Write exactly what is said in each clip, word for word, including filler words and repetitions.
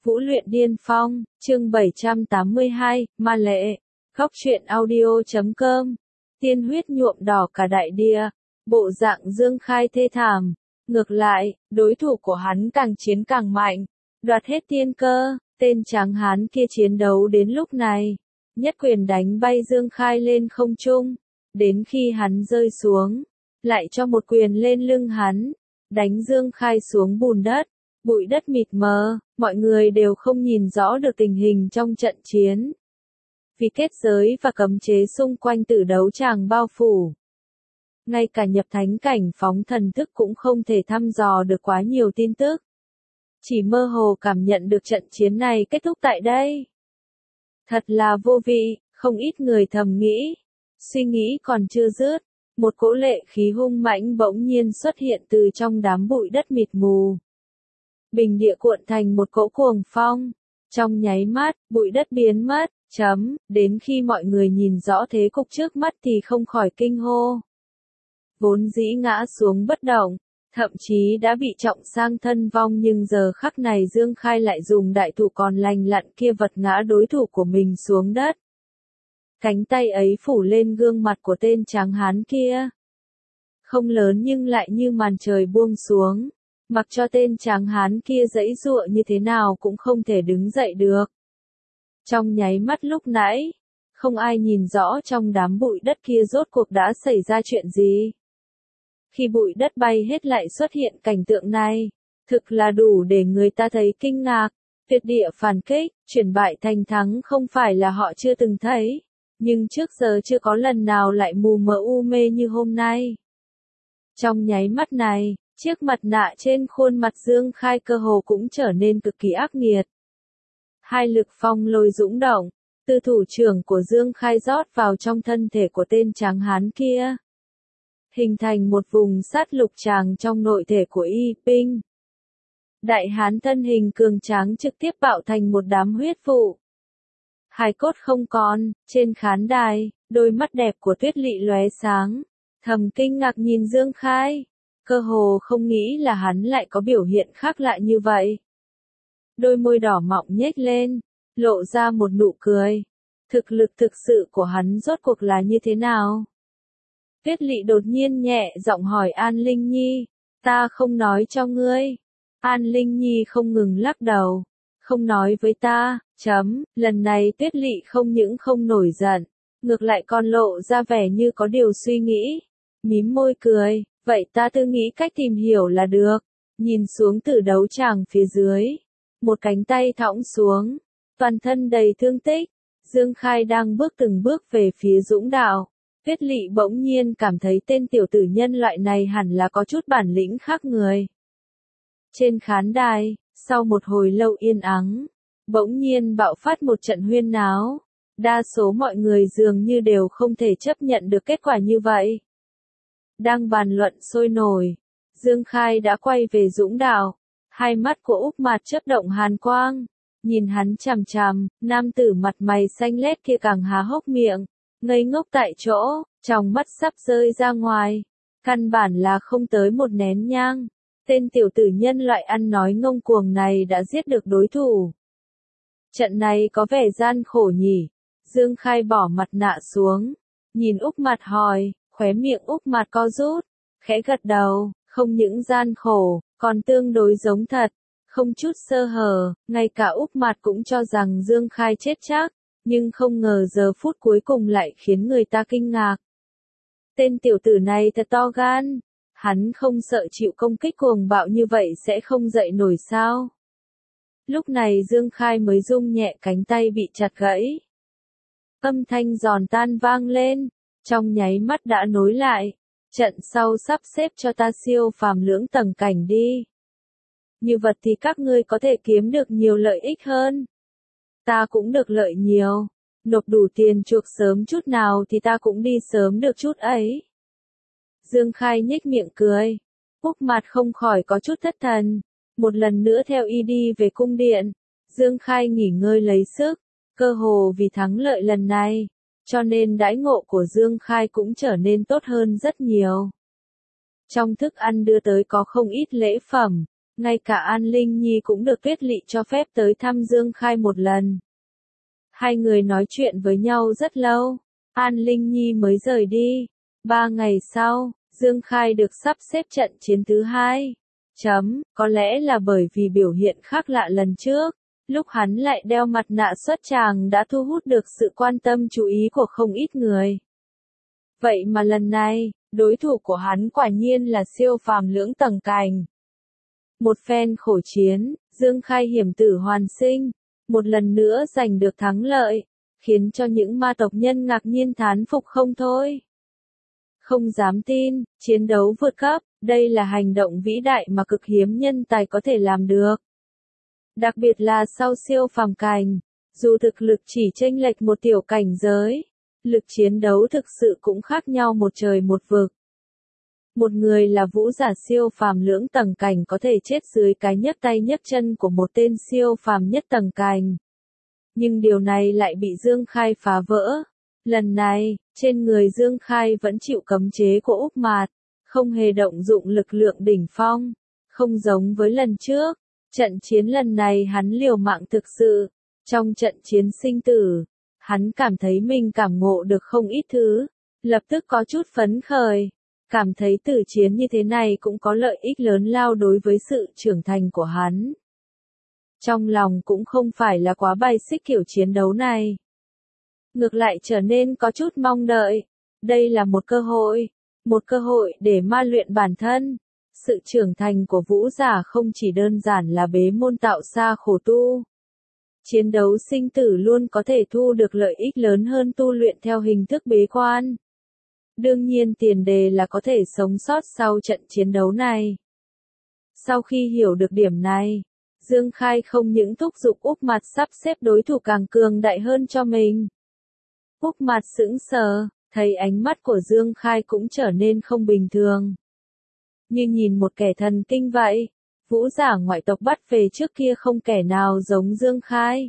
Vũ luyện điên phong, chương bảy trăm tám mươi hai, Ma Lệ, Góc truyện audio chấm com, tiên huyết nhuộm đỏ cả đại địa, bộ dạng Dương Khai thê thảm. Ngược lại, đối thủ của hắn càng chiến càng mạnh, đoạt hết tiên cơ, tên tráng hán kia chiến đấu đến lúc này. Nhất quyền đánh bay Dương Khai lên không trung, đến khi hắn rơi xuống, lại cho một quyền lên lưng hắn, đánh Dương Khai xuống bùn đất, bụi đất mịt mờ, mọi người đều không nhìn rõ được tình hình trong trận chiến. Vì kết giới và cấm chế xung quanh tử đấu tràng bao phủ. Ngay cả nhập thánh cảnh phóng thần thức cũng không thể thăm dò được quá nhiều tin tức. Chỉ mơ hồ cảm nhận được trận chiến này kết thúc tại đây. Thật là vô vị, không ít người thầm nghĩ. Suy nghĩ còn chưa dứt, một cỗ lệ khí hung mãnh bỗng nhiên xuất hiện từ trong đám bụi đất mịt mù. Bình địa cuộn thành một cỗ cuồng phong. Trong nháy mắt, bụi đất biến mất, chấm, đến khi mọi người nhìn rõ thế cục trước mắt thì không khỏi kinh hô. Vốn dĩ ngã xuống bất động, thậm chí đã bị trọng sang thân vong nhưng giờ khắc này Dương Khai lại dùng đại thủ còn lành lặn kia vật ngã đối thủ của mình xuống đất. Cánh tay ấy phủ lên gương mặt của tên tráng hán kia. Không lớn nhưng lại như màn trời buông xuống, mặc cho tên tráng hán kia giãy giụa như thế nào cũng không thể đứng dậy được. Trong nháy mắt lúc nãy, không ai nhìn rõ trong đám bụi đất kia rốt cuộc đã xảy ra chuyện gì. Khi bụi đất bay hết lại xuất hiện cảnh tượng này, thực là đủ để người ta thấy kinh ngạc. Tuyệt địa phản kích, chuyển bại thành thắng không phải là họ chưa từng thấy, nhưng trước giờ chưa có lần nào lại mù mờ u mê như hôm nay. Trong nháy mắt này, chiếc mặt nạ trên khuôn mặt Dương Khai cơ hồ cũng trở nên cực kỳ ác nghiệt. Hai lực phong lôi dũng động, từ thủ trưởng của Dương Khai rót vào trong thân thể của tên tráng hán kia. Hình thành một vùng sát lục tràng trong nội thể của Y Pinh. Đại hán thân hình cường tráng trực tiếp bạo thành một đám huyết vụ. Hài cốt không còn, trên khán đài, đôi mắt đẹp của Tuyết Lị lóe sáng, thầm kinh ngạc nhìn Dương Khai, cơ hồ không nghĩ là hắn lại có biểu hiện khác lạ như vậy. Đôi môi đỏ mọng nhếch lên, lộ ra một nụ cười. Thực lực thực sự của hắn rốt cuộc là như thế nào? Tuyết Lị đột nhiên nhẹ giọng hỏi An Linh Nhi, ta không nói cho ngươi. An Linh Nhi không ngừng lắc đầu, không nói với ta, chấm, lần này Tuyết Lị không những không nổi giận, ngược lại còn lộ ra vẻ như có điều suy nghĩ, mím môi cười, vậy ta tự nghĩ cách tìm hiểu là được. Nhìn xuống từ đấu tràng phía dưới, một cánh tay thõng xuống, toàn thân đầy thương tích, Dương Khai đang bước từng bước về phía dũng đạo. Tuyết Lị bỗng nhiên cảm thấy tên tiểu tử nhân loại này hẳn là có chút bản lĩnh khác người. Trên khán đài, sau một hồi lâu yên ắng, bỗng nhiên bạo phát một trận huyên náo. Đa số mọi người dường như đều không thể chấp nhận được kết quả như vậy. Đang bàn luận sôi nổi, Dương Khai đã quay về dũng đạo, hai mắt của Úc Mạt chớp động hàn quang, nhìn hắn chằm chằm, nam tử mặt mày xanh lét kia càng há hốc miệng, ngây ngốc tại chỗ, trong mắt sắp rơi ra ngoài, căn bản là không tới một nén nhang. Tên tiểu tử nhân loại ăn nói ngông cuồng này đã giết được đối thủ. Trận này có vẻ gian khổ nhỉ. Dương Khai bỏ mặt nạ xuống, nhìn Úc Mạt hỏi, khóe miệng Úc Mạt co rút, khẽ gật đầu, không những gian khổ, còn tương đối giống thật, không chút sơ hở, ngay cả Úc Mạt cũng cho rằng Dương Khai chết chắc, nhưng không ngờ giờ phút cuối cùng lại khiến người ta kinh ngạc. Tên tiểu tử này thật to gan. Hắn không sợ chịu công kích cuồng bạo như vậy sẽ không dậy nổi sao? Lúc này Dương Khai mới rung nhẹ cánh tay bị chặt gãy. Âm thanh giòn tan vang lên, trong nháy mắt đã nối lại. Trận sau sắp xếp cho ta siêu phàm lưỡng tầng cảnh đi. Như vật thì các ngươi có thể kiếm được nhiều lợi ích hơn. Ta cũng được lợi nhiều. Nộp đủ tiền chuộc sớm chút nào thì ta cũng đi sớm được chút ấy. Dương Khai nhếch miệng cười. Úc Mạt không khỏi có chút thất thần. Một lần nữa theo y đi về cung điện. Dương Khai nghỉ ngơi lấy sức. Cơ hồ vì thắng lợi lần này. Cho nên đãi ngộ của Dương Khai cũng trở nên tốt hơn rất nhiều. Trong thức ăn đưa tới có không ít lễ phẩm. Ngay cả An Linh Nhi cũng được Tuyết Lị cho phép tới thăm Dương Khai một lần. Hai người nói chuyện với nhau rất lâu, An Linh Nhi mới rời đi. Ba ngày sau, Dương Khai được sắp xếp trận chiến thứ hai. Chấm, có lẽ là bởi vì biểu hiện khác lạ lần trước, lúc hắn lại đeo mặt nạ xuất tràng đã thu hút được sự quan tâm chú ý của không ít người. Vậy mà lần này, đối thủ của hắn quả nhiên là siêu phàm lưỡng tầng cành. Một phen khổ chiến, Dương Khai hiểm tử hoàn sinh, một lần nữa giành được thắng lợi, khiến cho những ma tộc nhân ngạc nhiên thán phục không thôi. Không dám tin, chiến đấu vượt cấp, đây là hành động vĩ đại mà cực hiếm nhân tài có thể làm được. Đặc biệt là sau siêu phàm cành, dù thực lực chỉ chênh lệch một tiểu cảnh giới, lực chiến đấu thực sự cũng khác nhau một trời một vực. Một người là vũ giả siêu phàm lưỡng tầng cành có thể chết dưới cái nhấc tay nhấc chân của một tên siêu phàm nhất tầng cành. Nhưng điều này lại bị Dương Khai phá vỡ. Lần này, trên người Dương Khai vẫn chịu cấm chế của Úc Mạt, không hề động dụng lực lượng đỉnh phong, không giống với lần trước. Trận chiến lần này hắn liều mạng thực sự. Trong trận chiến sinh tử, hắn cảm thấy mình cảm ngộ được không ít thứ, lập tức có chút phấn khởi, cảm thấy tử chiến như thế này cũng có lợi ích lớn lao đối với sự trưởng thành của hắn. Trong lòng cũng không phải là quá bài xích kiểu chiến đấu này. Ngược lại trở nên có chút mong đợi. Đây là một cơ hội, một cơ hội để ma luyện bản thân. Sự trưởng thành của vũ giả không chỉ đơn giản là bế môn tạo xa khổ tu. Chiến đấu sinh tử luôn có thể thu được lợi ích lớn hơn tu luyện theo hình thức bế quan. Đương nhiên tiền đề là có thể sống sót sau trận chiến đấu này. Sau khi hiểu được điểm này, Dương Khai không những thúc giục Úc Mạt sắp xếp đối thủ càng cường đại hơn cho mình. Úc Mạt sững sờ, thấy ánh mắt của Dương Khai cũng trở nên không bình thường. Như nhìn một kẻ thần kinh vậy, vũ giả ngoại tộc bắt về trước kia không kẻ nào giống Dương Khai.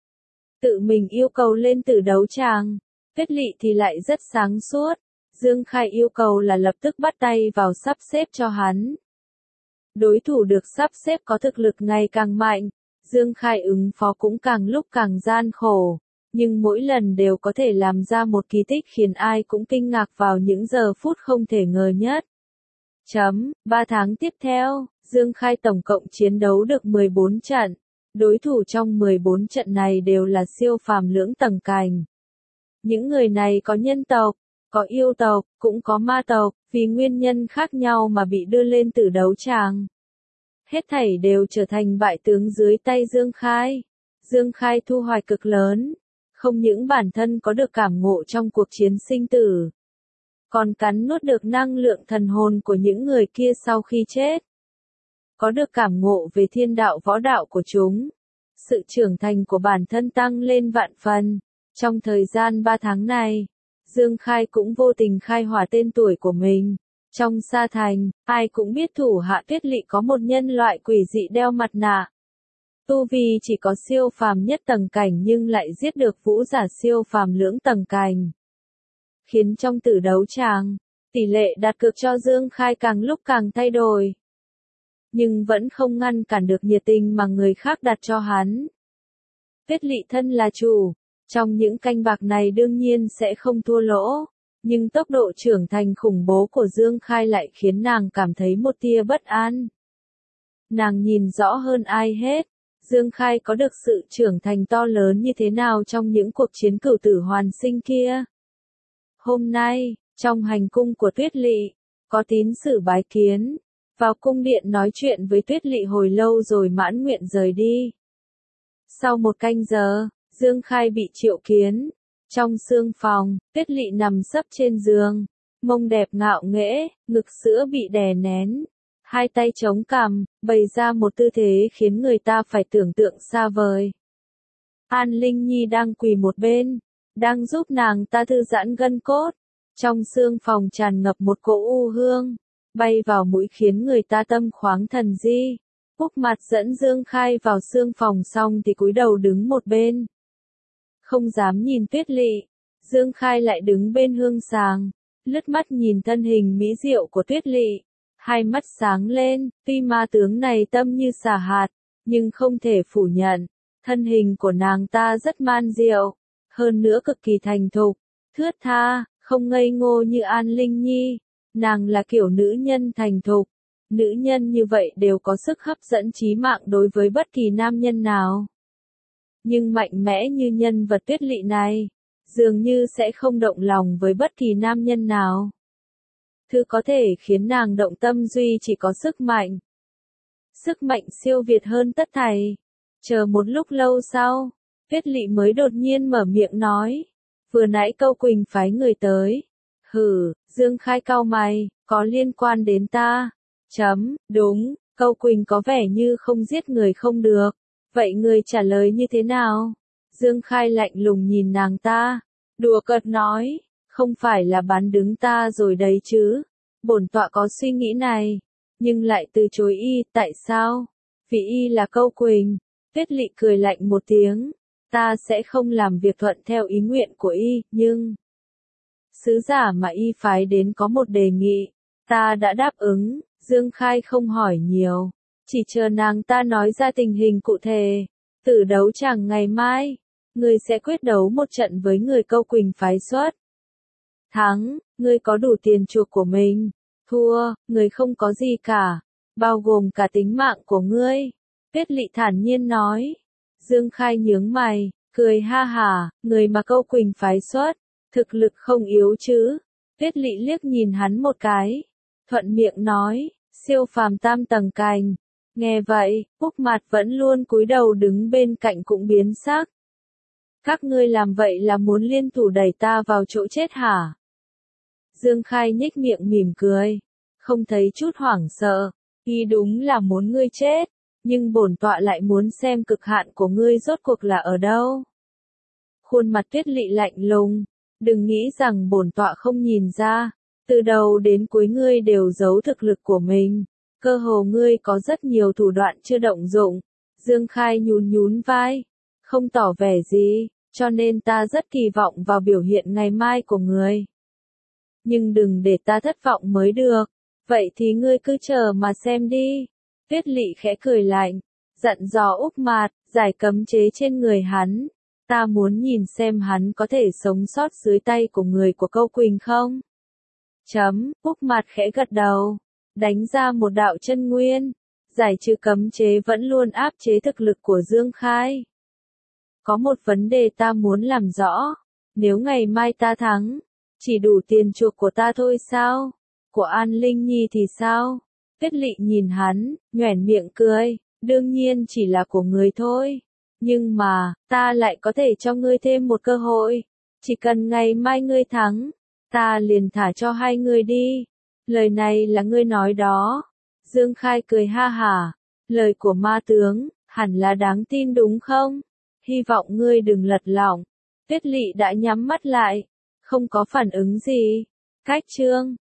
Tự mình yêu cầu lên tử đấu tràng, Tuyết Lị thì lại rất sáng suốt. Dương Khai yêu cầu là lập tức bắt tay vào sắp xếp cho hắn. Đối thủ được sắp xếp có thực lực ngày càng mạnh, Dương Khai ứng phó cũng càng lúc càng gian khổ, nhưng mỗi lần đều có thể làm ra một kỳ tích khiến ai cũng kinh ngạc vào những giờ phút không thể ngờ nhất. Chấm, ba tháng tiếp theo, Dương Khai tổng cộng chiến đấu được mười bốn trận, đối thủ trong mười bốn trận này đều là siêu phàm lưỡng tầng cành. Những người này có nhân tộc, có yêu tộc, cũng có ma tộc, vì nguyên nhân khác nhau mà bị đưa lên tử đấu tràng. Hết thảy đều trở thành bại tướng dưới tay Dương Khai. Dương Khai thu hoạch cực lớn, không những bản thân có được cảm ngộ trong cuộc chiến sinh tử, còn cắn nuốt được năng lượng thần hồn của những người kia sau khi chết. Có được cảm ngộ về thiên đạo võ đạo của chúng. Sự trưởng thành của bản thân tăng lên vạn phần. Trong thời gian ba tháng này, Dương Khai cũng vô tình khai hỏa tên tuổi của mình. Trong Sa Thành, ai cũng biết thủ hạ Tuyết Lị có một nhân loại quỷ dị đeo mặt nạ. Tu vi chỉ có siêu phàm nhất tầng cảnh nhưng lại giết được vũ giả siêu phàm lưỡng tầng cảnh. Khiến trong tử đấu tràng, tỷ lệ đặt cược cho Dương Khai càng lúc càng thay đổi. Nhưng vẫn không ngăn cản được nhiệt tình mà người khác đặt cho hắn. Tuyết Lị thân là chủ, trong những canh bạc này đương nhiên sẽ không thua lỗ. Nhưng tốc độ trưởng thành khủng bố của Dương Khai lại khiến nàng cảm thấy một tia bất an. Nàng nhìn rõ hơn ai hết, Dương Khai có được sự trưởng thành to lớn như thế nào trong những cuộc chiến cửu tử hoàn sinh kia. Hôm nay, trong hành cung của Tuyết Lị, có tín sử bái kiến, vào cung điện nói chuyện với Tuyết Lị hồi lâu rồi mãn nguyện rời đi. Sau một canh giờ, Dương Khai bị triệu kiến. Trong sương phòng, Tuyết Lị nằm sấp trên giường, mông đẹp ngạo nghễ, ngực sữa bị đè nén, hai tay chống cằm, bày ra một tư thế khiến người ta phải tưởng tượng xa vời. An Linh Nhi đang quỳ một bên, đang giúp nàng ta thư giãn gân cốt. Trong sương phòng tràn ngập một cỗ u hương, bay vào mũi khiến người ta tâm khoáng thần di. Úc Mạt dẫn Dương Khai vào sương phòng xong thì cúi đầu đứng một bên. Không dám nhìn Tuyết Lị, Dương Khai lại đứng bên hương sàng, lướt mắt nhìn thân hình mỹ diệu của Tuyết Lị. Hai mắt sáng lên, tuy ma tướng này tâm như xà hạt, nhưng không thể phủ nhận, thân hình của nàng ta rất man diệu, hơn nữa cực kỳ thành thục, thướt tha, không ngây ngô như An Linh Nhi. Nàng là kiểu nữ nhân thành thục, nữ nhân như vậy đều có sức hấp dẫn chí mạng đối với bất kỳ nam nhân nào. Nhưng mạnh mẽ như nhân vật Tuyết Lị này, dường như sẽ không động lòng với bất kỳ nam nhân nào. Thứ có thể khiến nàng động tâm duy chỉ có sức mạnh. Sức mạnh siêu việt hơn tất thảy. Chờ một lúc lâu sau, Tuyết Lị mới đột nhiên mở miệng nói. Vừa nãy Câu Quỳnh phái người tới. Hử, Dương Khai cau mày, có liên quan đến ta. Chấm, đúng, Câu Quỳnh có vẻ như không giết người không được. Vậy người trả lời như thế nào? Dương Khai lạnh lùng nhìn nàng ta. Đùa cợt nói, không phải là bán đứng ta rồi đấy chứ. Bổn tọa có suy nghĩ này, nhưng lại từ chối y, tại sao? Vì y là Câu Quỳnh. Tuyết Lị cười lạnh một tiếng. Ta sẽ không làm việc thuận theo ý nguyện của y, nhưng... Sứ giả mà y phái đến có một đề nghị. Ta đã đáp ứng, Dương Khai không hỏi nhiều. Chỉ chờ nàng ta nói ra tình hình cụ thể. Tử đấu chẳng ngày mai, người sẽ quyết đấu một trận với người Câu Quỳnh phái xuất. Thắng, ngươi có đủ tiền chuộc của mình. Thua, người không có gì cả, bao gồm cả tính mạng của ngươi. Tuyết Lị thản nhiên nói. Dương Khai nhướng mày, cười ha hả, người mà Câu Quỳnh phái xuất, thực lực không yếu chứ. Tuyết Lị liếc nhìn hắn một cái, thuận miệng nói, siêu phàm tam tầng cành. Nghe vậy, Úc Mạt vẫn luôn cúi đầu đứng bên cạnh cũng biến sắc. Các ngươi làm vậy là muốn liên thủ đẩy ta vào chỗ chết hả? Dương Khai nhếch miệng mỉm cười, không thấy chút hoảng sợ, y đúng là muốn ngươi chết, nhưng bổn tọa lại muốn xem cực hạn của ngươi rốt cuộc là ở đâu. Khuôn mặt Tuyết Lị lạnh lùng, đừng nghĩ rằng bổn tọa không nhìn ra, từ đầu đến cuối ngươi đều giấu thực lực của mình, cơ hồ ngươi có rất nhiều thủ đoạn chưa động dụng. Dương Khai nhún nhún vai, không tỏ vẻ gì, cho nên ta rất kỳ vọng vào biểu hiện ngày mai của ngươi. Nhưng đừng để ta thất vọng mới được, vậy thì ngươi cứ chờ mà xem đi. Tuyết Lị khẽ cười lạnh, dặn dò Úc Mạt, giải cấm chế trên người hắn. Ta muốn nhìn xem hắn có thể sống sót dưới tay của người của Câu Quỳnh không? Chấm, Úc Mạt khẽ gật đầu, đánh ra một đạo chân nguyên, giải trừ cấm chế vẫn luôn áp chế thực lực của Dương Khai. Có một vấn đề ta muốn làm rõ, nếu ngày mai ta thắng, chỉ đủ tiền chuộc của ta thôi sao? Của An Linh Nhi thì sao? Tuyết Lị nhìn hắn, nhoẻn miệng cười, đương nhiên chỉ là của người thôi. Nhưng mà, ta lại có thể cho ngươi thêm một cơ hội. Chỉ cần ngày mai ngươi thắng, ta liền thả cho hai người đi. Lời này là ngươi nói đó. Dương Khai cười ha hả. Lời của ma tướng, hẳn là đáng tin đúng không? Hy vọng ngươi đừng lật lọng. Tuyết Lị đã nhắm mắt lại, không có phản ứng gì. Cách chương